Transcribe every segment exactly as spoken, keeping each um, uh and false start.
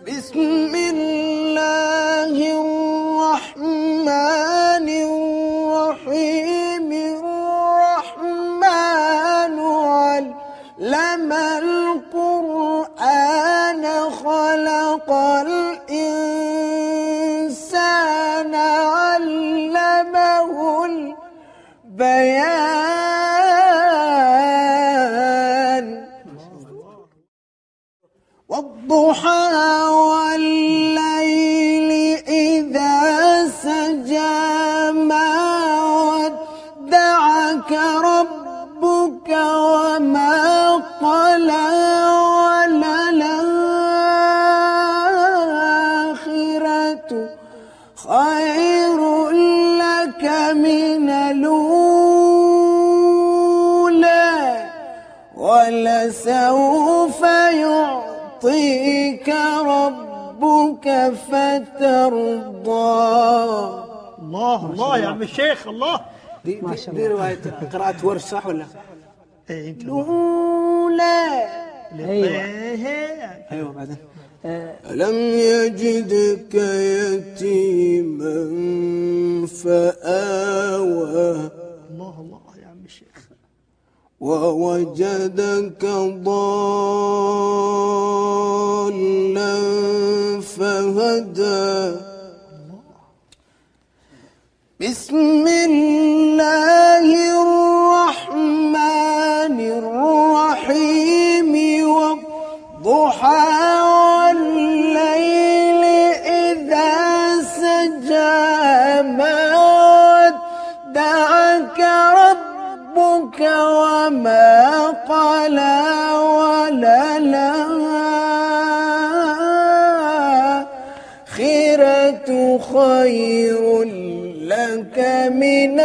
بسم الله الرحمن الرحيم الرحمن علم القرآن خلق الإنسان علمه البيان والضحى والليل إذا سجى ما ودعك ربك وما قلى وللآخرة خير لك من الأولى ولسوف يعطيك ربك فترضى. الله الله يا عم الشيخ الله. دي, دي, دي رواية قراءة ورش صح ولا؟ ايه انت الأولى. ايوه ايوه بعدين ألم يجدك يتيما فآوى. الله الله يا عم الشيخ. ووجدك ضالا فهدى. بسم الله الرحمن الرحيم والضحى والليل إذا سجى ما ودعك ربك وما قلى وللآخرة خير لك من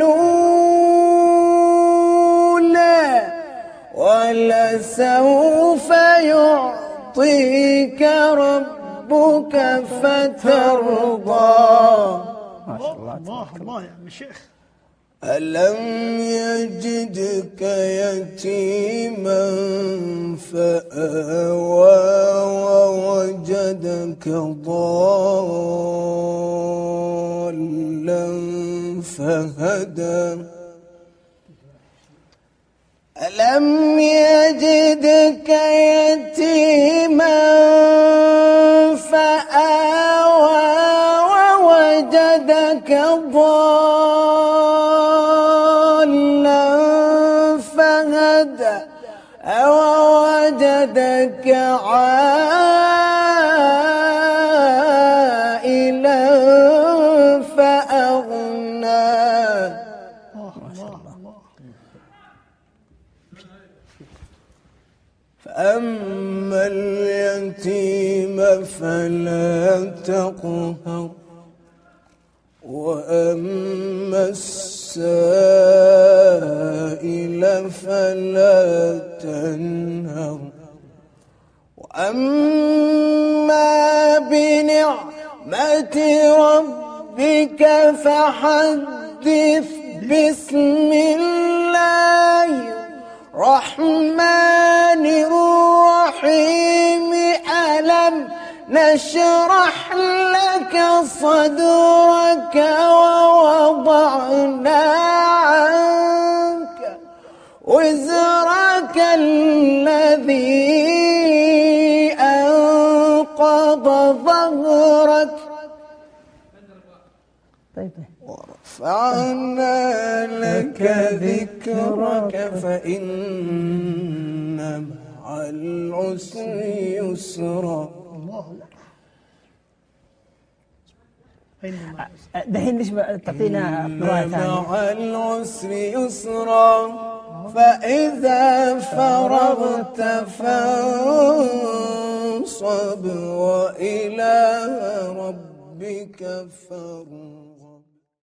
الأولى ولسوف يعطيك ربك فترضى. الله الله الله يا عم الشيخ. ألم يجدك يتيما فآوى ووجدك ضالا فهدى. ألم يجدك يتيما فآوى ووجدك ضالا فهدى ووجدك عائلا فأغنى. فأما اليتيم فلا تقهر وأما السائل فلا تنهر وأما بنعمة ربك فحدث. بسم الله الرحمن الرحيم ألم نشرح لك صدرك ووضعنا عنك وزرك الذي أنقض ظهرك ورفعنا لك ذكرك فإن مع العسر يسرا. دحين ليش تعطينا رواية ثانية؟ مع العسر يسرا فإذا فرغت فانصب وإلى ربك فارغب.